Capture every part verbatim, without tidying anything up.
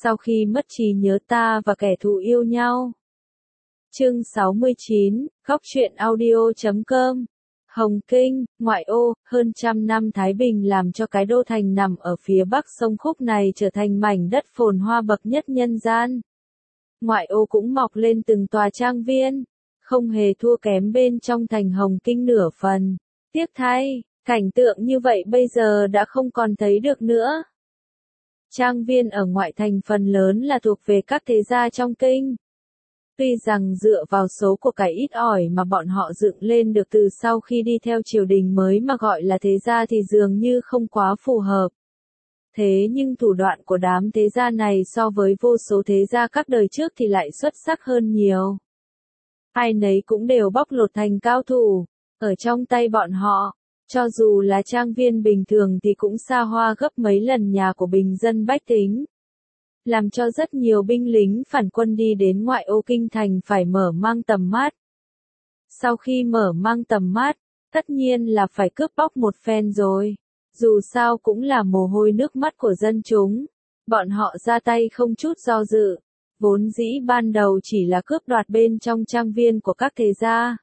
sau khi mất trí nhớ ta và kẻ thù yêu nhau. Chương sáu mươi chín, Góc truyện audio chấm com. Hồng Kinh, ngoại ô, hơn trăm năm Thái Bình làm cho cái đô thành nằm ở phía bắc sông Khúc này trở thành mảnh đất phồn hoa bậc nhất nhân gian. Ngoại ô cũng mọc lên từng tòa trang viên, không hề thua kém bên trong thành Hồng Kinh nửa phần. Tiếc thay, cảnh tượng như vậy bây giờ đã không còn thấy được nữa. Trang viên ở ngoại thành phần lớn là thuộc về các thế gia trong kinh. Tuy rằng dựa vào số của cải ít ỏi mà bọn họ dựng lên được từ sau khi đi theo triều đình mới mà gọi là thế gia thì dường như không quá phù hợp. Thế nhưng thủ đoạn của đám thế gia này so với vô số thế gia các đời trước thì lại xuất sắc hơn nhiều. Ai nấy cũng đều bóc lột thành cao thủ, ở trong tay bọn họ, cho dù là trang viên bình thường thì cũng xa hoa gấp mấy lần nhà của bình dân bách tính. Làm cho rất nhiều binh lính phản quân đi đến ngoại ô kinh thành phải mở mang tầm mắt. Sau khi mở mang tầm mắt, tất nhiên là phải cướp bóc một phen rồi. Dù sao cũng là mồ hôi nước mắt của dân chúng. Bọn họ ra tay không chút do dự. Vốn dĩ ban đầu chỉ là cướp đoạt bên trong trang viên của các thế gia.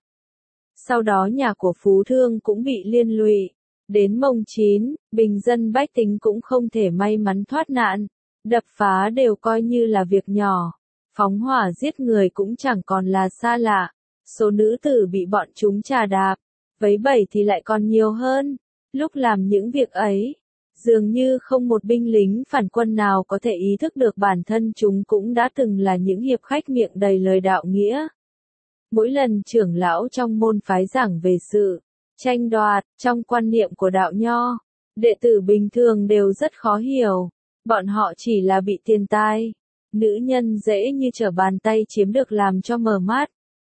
Sau đó nhà của Phú Thương cũng bị liên lụy. Đến mồng chín, bình dân bách tính cũng không thể may mắn thoát nạn. Đập phá đều coi như là việc nhỏ. Phóng hỏa giết người cũng chẳng còn là xa lạ. Số nữ tử bị bọn chúng trà đạp, vấy bẩy thì lại còn nhiều hơn. Lúc làm những việc ấy, dường như không một binh lính phản quân nào có thể ý thức được bản thân chúng cũng đã từng là những hiệp khách miệng đầy lời đạo nghĩa. Mỗi lần trưởng lão trong môn phái giảng về sự tranh đoạt trong quan niệm của đạo nho, đệ tử bình thường đều rất khó hiểu. Bọn họ chỉ là bị tiền tài, nữ nhân dễ như trở bàn tay chiếm được làm cho mờ mắt.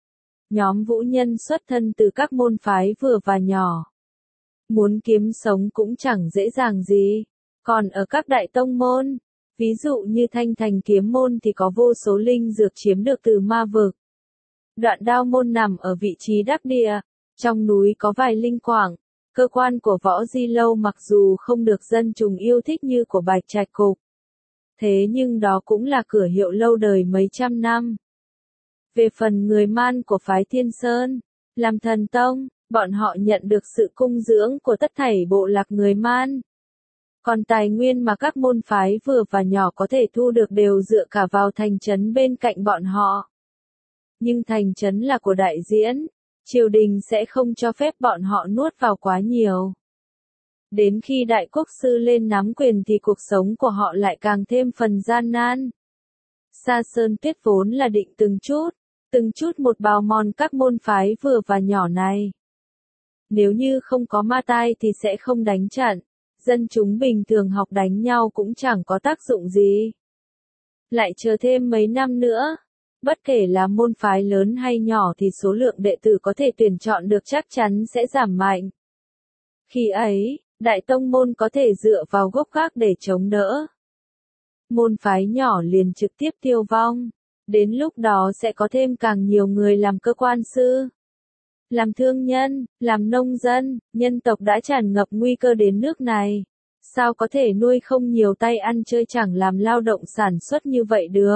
Nhóm vũ nhân xuất thân từ các môn phái vừa và nhỏ. Muốn kiếm sống cũng chẳng dễ dàng gì. Còn ở các đại tông môn, ví dụ như Thanh Thành kiếm môn thì có vô số linh dược chiếm được từ ma vực. Đoạn đao môn nằm ở vị trí đắc địa, trong núi có vài linh quảng. Cơ quan của Võ Di Lâu mặc dù không được dân chúng yêu thích như của Bạch Trạch Cục. Thế nhưng đó cũng là cửa hiệu lâu đời mấy trăm năm. Về phần người Man của phái Thiên Sơn, làm thần tông, bọn họ nhận được sự cung dưỡng của tất thảy bộ lạc người Man. Còn tài nguyên mà các môn phái vừa và nhỏ có thể thu được đều dựa cả vào thành trấn bên cạnh bọn họ. Nhưng thành trấn là của đại diễn. Triều đình sẽ không cho phép bọn họ nuốt vào quá nhiều. Đến khi đại quốc sư lên nắm quyền thì cuộc sống của họ lại càng thêm phần gian nan. Sa Sơn Tuyết vốn là định từng chút, từng chút một bào mòn các môn phái vừa và nhỏ này. Nếu như không có ma tai thì sẽ không đánh trận, dân chúng bình thường học đánh nhau cũng chẳng có tác dụng gì. Lại chờ thêm mấy năm nữa. Bất kể là môn phái lớn hay nhỏ thì số lượng đệ tử có thể tuyển chọn được chắc chắn sẽ giảm mạnh. Khi ấy, đại tông môn có thể dựa vào gốc gác để chống đỡ. Môn phái nhỏ liền trực tiếp tiêu vong. Đến lúc đó sẽ có thêm càng nhiều người làm cơ quan sư, làm thương nhân, làm nông dân. Nhân tộc đã tràn ngập nguy cơ đến nước này. Sao có thể nuôi không nhiều tay ăn chơi chẳng làm lao động sản xuất như vậy được?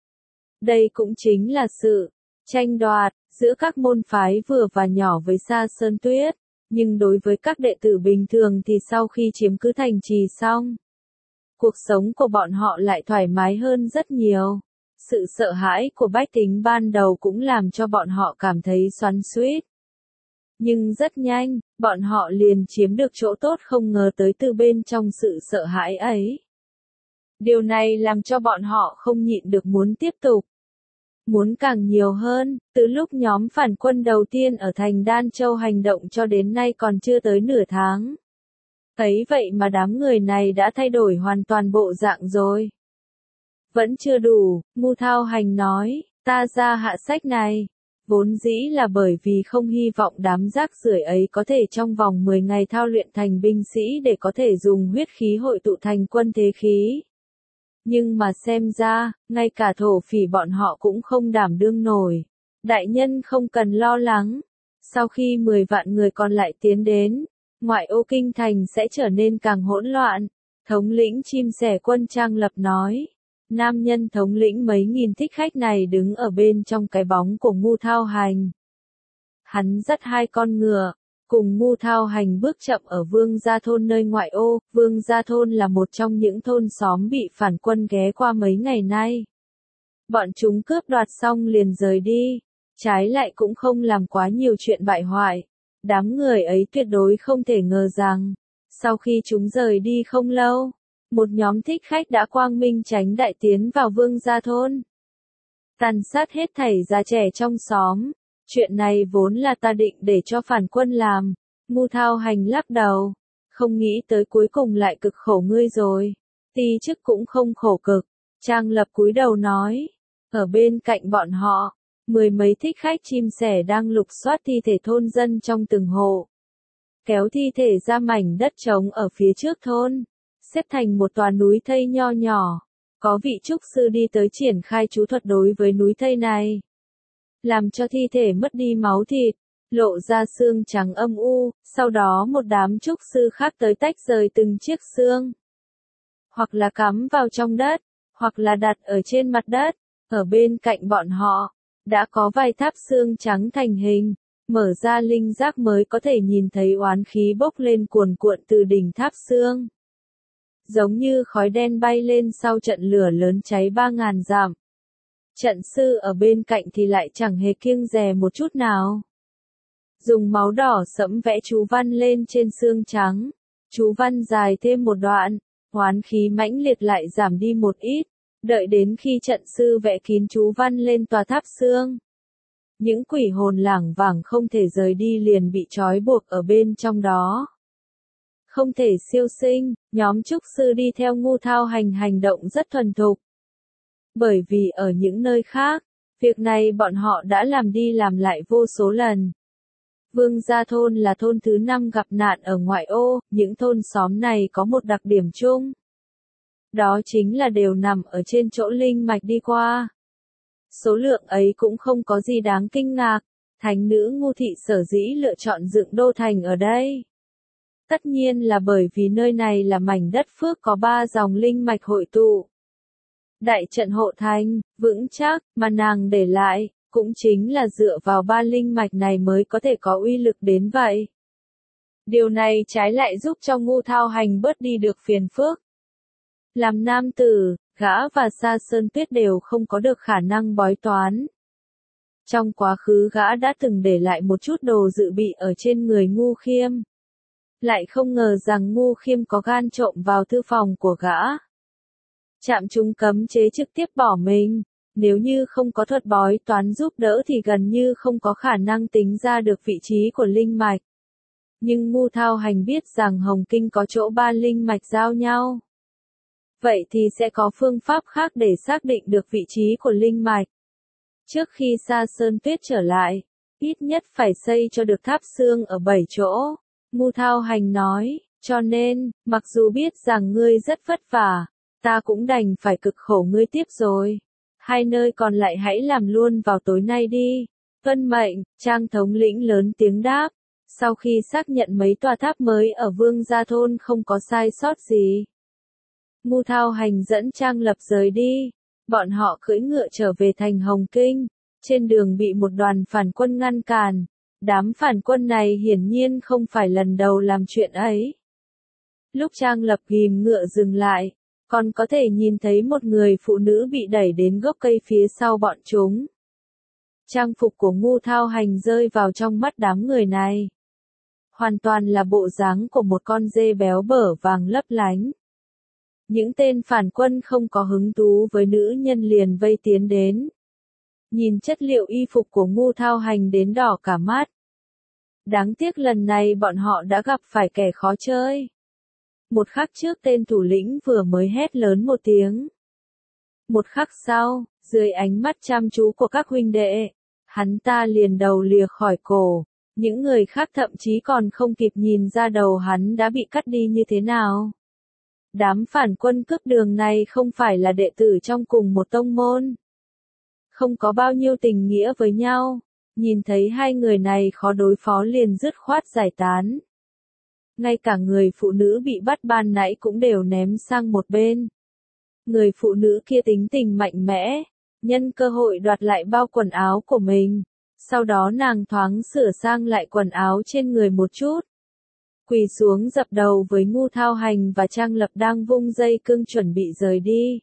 Đây cũng chính là sự tranh đoạt giữa các môn phái vừa và nhỏ với Sa Sơn Tuyết, nhưng đối với các đệ tử bình thường thì sau khi chiếm cứ thành trì xong, cuộc sống của bọn họ lại thoải mái hơn rất nhiều. Sự sợ hãi của bách tính ban đầu cũng làm cho bọn họ cảm thấy xoắn xuýt. Nhưng rất nhanh, bọn họ liền chiếm được chỗ tốt không ngờ tới từ bên trong sự sợ hãi ấy. Điều này làm cho bọn họ không nhịn được muốn tiếp tục. Muốn càng nhiều hơn, từ lúc nhóm phản quân đầu tiên ở thành Đan Châu hành động cho đến nay còn chưa tới nửa tháng. Thấy vậy mà đám người này đã thay đổi hoàn toàn bộ dạng rồi. Vẫn chưa đủ, Ngu Thao Hành nói, ta ra hạ sách này. Vốn dĩ là bởi vì không hy vọng đám rác rưởi ấy có thể trong vòng mười ngày thao luyện thành binh sĩ để có thể dùng huyết khí hội tụ thành quân thế khí. Nhưng mà xem ra, ngay cả thổ phỉ bọn họ cũng không đảm đương nổi. Đại nhân không cần lo lắng. Sau khi mười vạn người còn lại tiến đến, ngoại ô kinh thành sẽ trở nên càng hỗn loạn. Thống lĩnh chim sẻ quân Trang Lập nói. Nam nhân thống lĩnh mấy nghìn thích khách này đứng ở bên trong cái bóng của Ngu Thao Hành. Hắn dắt hai con ngựa, cùng Ngu Thao Hành bước chậm ở Vương Gia Thôn nơi ngoại ô. Vương Gia Thôn là một trong những thôn xóm bị phản quân ghé qua mấy ngày nay. Bọn chúng cướp đoạt xong liền rời đi, trái lại cũng không làm quá nhiều chuyện bại hoại. Đám người ấy tuyệt đối không thể ngờ rằng, sau khi chúng rời đi không lâu, một nhóm thích khách đã quang minh chánh đại tiến vào Vương Gia Thôn, tàn sát hết thảy già trẻ trong xóm. Chuyện này vốn là ta định để cho phản quân làm. Ngu Thao Hành lắc đầu, không nghĩ tới cuối cùng lại cực khổ ngươi rồi. Ti chức cũng không khổ cực. Trang Lập cúi đầu nói, ở bên cạnh bọn họ, mười mấy thích khách chim sẻ đang lục soát thi thể thôn dân trong từng hộ. Kéo thi thể ra mảnh đất trống ở phía trước thôn, xếp thành một tòa núi thây nho nhỏ. Có vị trúc sư đi tới triển khai chú thuật đối với núi thây này, làm cho thi thể mất đi máu thịt, lộ ra xương trắng âm u. Sau đó một đám trúc sư khác tới tách rời từng chiếc xương, hoặc là cắm vào trong đất, hoặc là đặt ở trên mặt đất. Ở bên cạnh bọn họ, đã có vài tháp xương trắng thành hình. Mở ra linh giác mới có thể nhìn thấy oán khí bốc lên cuồn cuộn từ đỉnh tháp xương, giống như khói đen bay lên sau trận lửa lớn cháy ba ngàn dặm. Trận sư ở bên cạnh thì lại chẳng hề kiêng dè một chút nào. Dùng máu đỏ sẫm vẽ chú văn lên trên xương trắng. Chú văn dài thêm một đoạn, oán khí mãnh liệt lại giảm đi một ít. Đợi đến khi trận sư vẽ kín chú văn lên tòa tháp xương, những quỷ hồn lảng vảng không thể rời đi liền bị trói buộc ở bên trong đó. Không thể siêu sinh, nhóm trúc sư đi theo Ngu Thao Hành hành động rất thuần thục. Bởi vì ở những nơi khác, việc này bọn họ đã làm đi làm lại vô số lần. Vương Gia Thôn là thôn thứ năm gặp nạn ở ngoại ô. Những thôn xóm này có một đặc điểm chung, đó chính là đều nằm ở trên chỗ linh mạch đi qua. Số lượng ấy cũng không có gì đáng kinh ngạc. Thánh nữ Ngu Thị sở dĩ lựa chọn dựng đô thành ở đây, tất nhiên là bởi vì nơi này là mảnh đất phước có ba dòng linh mạch hội tụ. Đại trận hộ thành, vững chắc, mà nàng để lại, cũng chính là dựa vào ba linh mạch này mới có thể có uy lực đến vậy. Điều này trái lại giúp cho Ngu Thao Hành bớt đi được phiền phức. Làm nam tử, gã và Sa Sơn Tuyết đều không có được khả năng bói toán. Trong quá khứ gã đã từng để lại một chút đồ dự bị ở trên người Ngu Khiêm. Lại không ngờ rằng Ngu Khiêm có gan trộm vào thư phòng của gã. Chạm trúng cấm chế trực tiếp bỏ mình. Nếu như không có thuật bói toán giúp đỡ thì gần như không có khả năng tính ra được vị trí của linh mạch. Nhưng Ngu Thao Hành biết rằng Hồng Kinh có chỗ ba linh mạch giao nhau. Vậy thì sẽ có phương pháp khác để xác định được vị trí của linh mạch. Trước khi Sa Sơn Tuyết trở lại, ít nhất phải xây cho được tháp xương ở bảy chỗ. Ngu Thao Hành nói, cho nên, mặc dù biết rằng ngươi rất vất vả, ta cũng đành phải cực khổ ngươi tiếp rồi. Hai nơi còn lại hãy làm luôn vào tối nay đi. Vân mệnh, Trang thống lĩnh lớn tiếng đáp. Sau khi xác nhận mấy tòa tháp mới ở Vương Gia Thôn không có sai sót gì, Ngu Thao Hành dẫn Trang Lập rời đi. Bọn họ cưỡi ngựa trở về thành Hồng Kinh. Trên đường bị một đoàn phản quân ngăn cản. Đám phản quân này hiển nhiên không phải lần đầu làm chuyện ấy. Lúc Trang Lập ghìm ngựa dừng lại, còn có thể nhìn thấy một người phụ nữ bị đẩy đến gốc cây phía sau bọn chúng. Trang phục của Ngu Thao Hành rơi vào trong mắt đám người này. Hoàn toàn là bộ dáng của một con dê béo bở vàng lấp lánh. Những tên phản quân không có hứng thú với nữ nhân liền vây tiến đến. Nhìn chất liệu y phục của Ngu Thao Hành đến đỏ cả mắt. Đáng tiếc lần này bọn họ đã gặp phải kẻ khó chơi. Một khắc trước tên thủ lĩnh vừa mới hét lớn một tiếng. Một khắc sau, dưới ánh mắt chăm chú của các huynh đệ, hắn ta liền đầu lìa khỏi cổ. Những người khác thậm chí còn không kịp nhìn ra đầu hắn đã bị cắt đi như thế nào. Đám phản quân cướp đường này không phải là đệ tử trong cùng một tông môn. Không có bao nhiêu tình nghĩa với nhau. Nhìn thấy hai người này khó đối phó liền dứt khoát giải tán. Ngay cả người phụ nữ bị bắt ban nãy cũng đều ném sang một bên. Người phụ nữ kia tính tình mạnh mẽ, nhân cơ hội đoạt lại bao quần áo của mình. Sau đó nàng thoáng sửa sang lại quần áo trên người một chút. Quỳ xuống dập đầu với Ngu Thao Hành và Trang Lập đang vung dây cương chuẩn bị rời đi.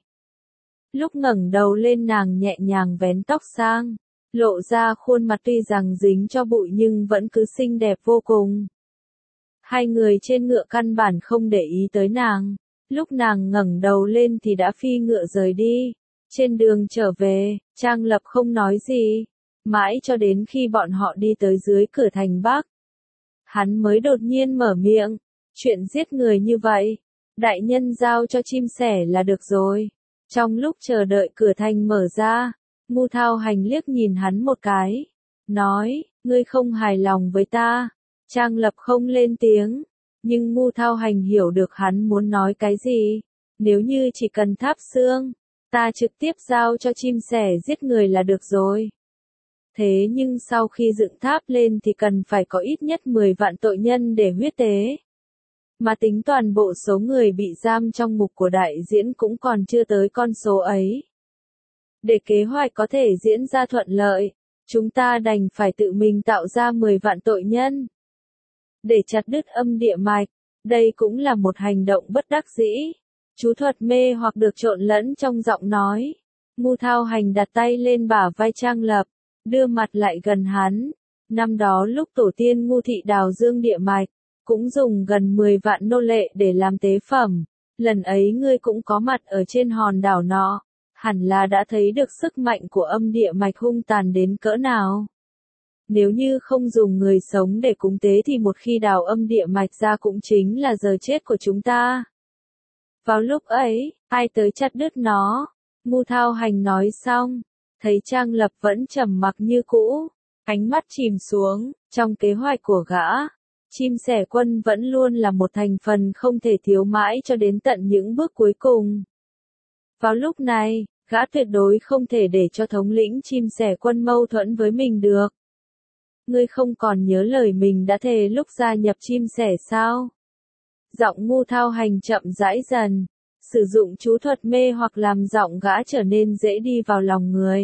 Lúc ngẩng đầu lên nàng nhẹ nhàng vén tóc sang, lộ ra khuôn mặt tuy rằng dính cho bụi nhưng vẫn cứ xinh đẹp vô cùng. Hai người trên ngựa căn bản không để ý tới nàng, lúc nàng ngẩng đầu lên thì đã phi ngựa rời đi. Trên đường trở về, Trang Lập không nói gì, mãi cho đến khi bọn họ đi tới dưới cửa thành Bắc. Hắn mới đột nhiên mở miệng, chuyện giết người như vậy, đại nhân giao cho chim sẻ là được rồi. Trong lúc chờ đợi cửa thành mở ra, Ngu Thao Hành liếc nhìn hắn một cái, nói, ngươi không hài lòng với ta. Trang Lập không lên tiếng, nhưng Ngu Thao Hành hiểu được hắn muốn nói cái gì. Nếu như chỉ cần tháp xương, ta trực tiếp giao cho chim sẻ giết người là được rồi. Thế nhưng sau khi dựng tháp lên thì cần phải có ít nhất mười vạn tội nhân để huyết tế. Mà tính toàn bộ số người bị giam trong ngục của đại diễn cũng còn chưa tới con số ấy. Để kế hoạch có thể diễn ra thuận lợi, chúng ta đành phải tự mình tạo ra mười vạn tội nhân. Để chặt đứt âm địa mạch, đây cũng là một hành động bất đắc dĩ. Chú thuật mê hoặc được trộn lẫn trong giọng nói. Ngu Thao Hành đặt tay lên bả vai Trang Lập, đưa mặt lại gần hắn. Năm đó lúc tổ tiên Ngu Thị đào dương địa mạch, cũng dùng gần mười vạn nô lệ để làm tế phẩm. Lần ấy ngươi cũng có mặt ở trên hòn đảo nọ, hẳn là đã thấy được sức mạnh của âm địa mạch hung tàn đến cỡ nào. Nếu như không dùng người sống để cúng tế thì một khi đào âm địa mạch ra cũng chính là giờ chết của chúng ta. Vào lúc ấy, ai tới chặt đứt nó? Ngu Thao Hành nói xong, thấy Trang Lập vẫn trầm mặc như cũ, ánh mắt chìm xuống. Trong kế hoạch của gã, chim sẻ quân vẫn luôn là một thành phần không thể thiếu mãi cho đến tận những bước cuối cùng. Vào lúc này, gã tuyệt đối không thể để cho thống lĩnh chim sẻ quân mâu thuẫn với mình được. Ngươi không còn nhớ lời mình đã thề lúc gia nhập chim sẻ sao? Giọng Ngu Thao Hành chậm rãi dần, sử dụng chú thuật mê hoặc làm giọng gã trở nên dễ đi vào lòng người.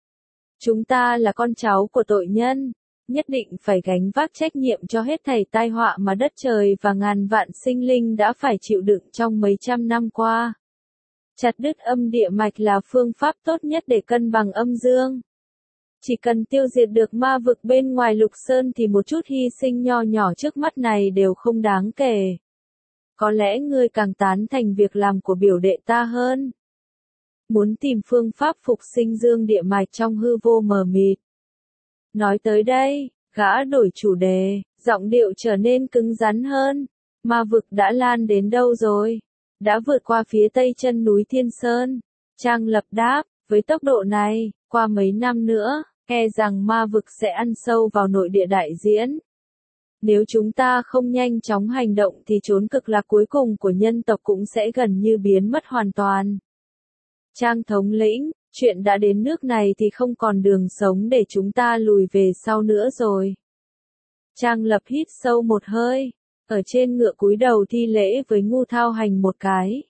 Chúng ta là con cháu của tội nhân, nhất định phải gánh vác trách nhiệm cho hết thảy tai họa mà đất trời và ngàn vạn sinh linh đã phải chịu đựng trong mấy trăm năm qua. Chặt đứt âm địa mạch là phương pháp tốt nhất để cân bằng âm dương. Chỉ cần tiêu diệt được ma vực bên ngoài Lục Sơn thì một chút hy sinh nho nhỏ trước mắt này đều không đáng kể. Có lẽ ngươi càng tán thành việc làm của biểu đệ ta hơn. Muốn tìm phương pháp phục sinh dương địa mạch trong hư vô mờ mịt. Nói tới đây, gã đổi chủ đề, giọng điệu trở nên cứng rắn hơn. Ma vực đã lan đến đâu rồi? Đã vượt qua phía tây chân núi Thiên Sơn. Trang Lập đáp, với tốc độ này, qua mấy năm nữa, e rằng ma vực sẽ ăn sâu vào nội địa đại diễn. Nếu chúng ta không nhanh chóng hành động thì chốn cực lạc cuối cùng của nhân tộc cũng sẽ gần như biến mất hoàn toàn. Trang thống lĩnh, chuyện đã đến nước này thì không còn đường sống để chúng ta lùi về sau nữa rồi. Trang Lập hít sâu một hơi, ở trên ngựa cúi đầu thi lễ với Ngu Thao Hành một cái.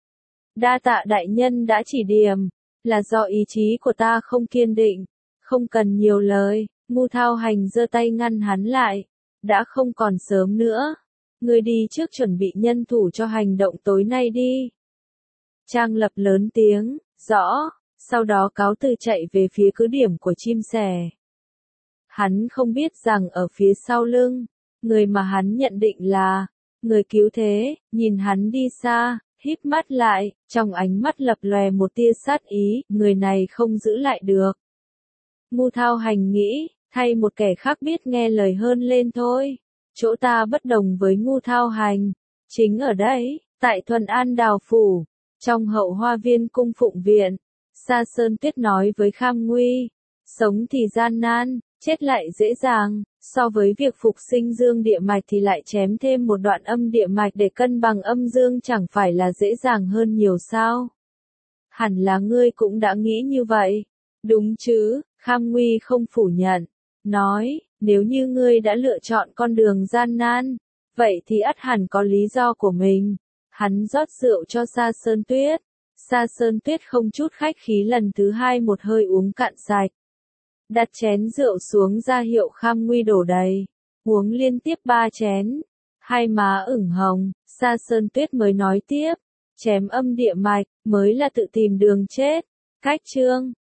Đa tạ đại nhân đã chỉ điểm, là do ý chí của ta không kiên định, không cần nhiều lời. Ngu Thao Hành giơ tay ngăn hắn lại. Đã không còn sớm nữa. Ngươi đi trước chuẩn bị nhân thủ cho hành động tối nay đi. Trang Lập lớn tiếng, rõ, sau đó cáo từ chạy về phía cứ điểm của chim sẻ. Hắn không biết rằng ở phía sau lưng, người mà hắn nhận định là người cứu thế, nhìn hắn đi xa, híp mắt lại, trong ánh mắt lập lòe một tia sát ý, người này không giữ lại được. Ngu Thao Hành nghĩ, thay một kẻ khác biết nghe lời hơn lên thôi. Chỗ ta bất đồng với Ngu Thao Hành, chính ở đây, tại Thuần An Đào Phủ, trong hậu hoa viên cung phụng viện. Sa Sơn Tuyết nói với Kham Nguy, sống thì gian nan, chết lại dễ dàng, so với việc phục sinh dương địa mạch thì lại chém thêm một đoạn âm địa mạch để cân bằng âm dương chẳng phải là dễ dàng hơn nhiều sao? Hẳn là ngươi cũng đã nghĩ như vậy, đúng chứ? Kham Nguy không phủ nhận, nói, nếu như ngươi đã lựa chọn con đường gian nan, vậy thì ắt hẳn có lý do của mình. Hắn rót rượu cho Sa Sơn Tuyết. Sa Sơn Tuyết không chút khách khí lần thứ hai một hơi uống cạn sạch. Đặt chén rượu xuống ra hiệu Kham Nguy đổ đầy. Uống liên tiếp ba chén. Hai má ửng hồng, Sa Sơn Tuyết mới nói tiếp. Chém âm địa mạch, mới là tự tìm đường chết. Cách chương.